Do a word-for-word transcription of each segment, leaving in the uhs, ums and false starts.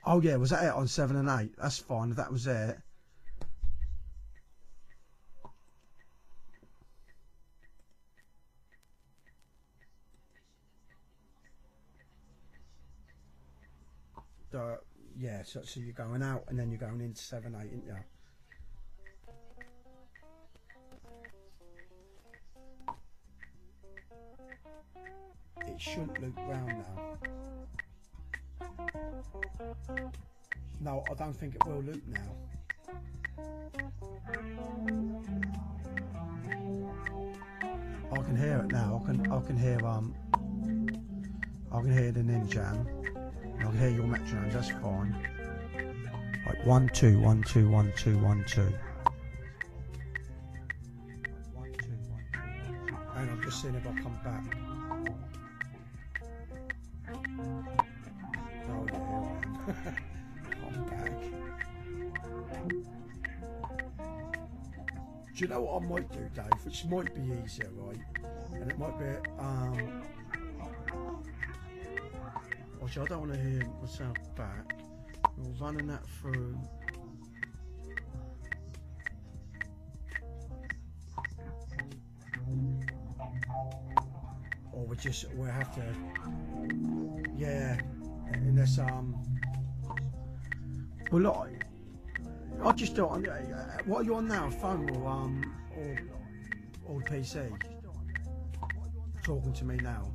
Oh yeah, was that it on seven and eight? That's fine. If that was it. Uh, yeah, so, so you're going out and then you're going into seven eight, aren't you? It shouldn't loop round now. No, I don't think it will loop now. I can hear it now. I can I can hear um I can hear the Ninja. I can hear your metronomes, that's fine. Like one two one two one two one two. And I'm just seeing if I come back. Oh yeah, here I am. I'm back. Do you know what I might do, Dave? Which might be easier, right? And it might be um Actually, I don't want to hear myself back. We're running that through. Or we just we have to. Yeah, unless um. Well, look, I just don't. What are you on now? Phone or um or or P C? Talking to me now.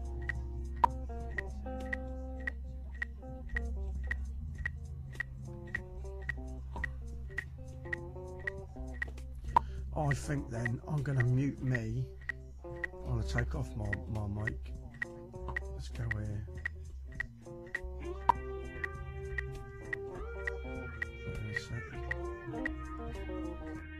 I think then I'm going to mute me. I'm going to take off my, my mic. Let's go here. Wait a sec.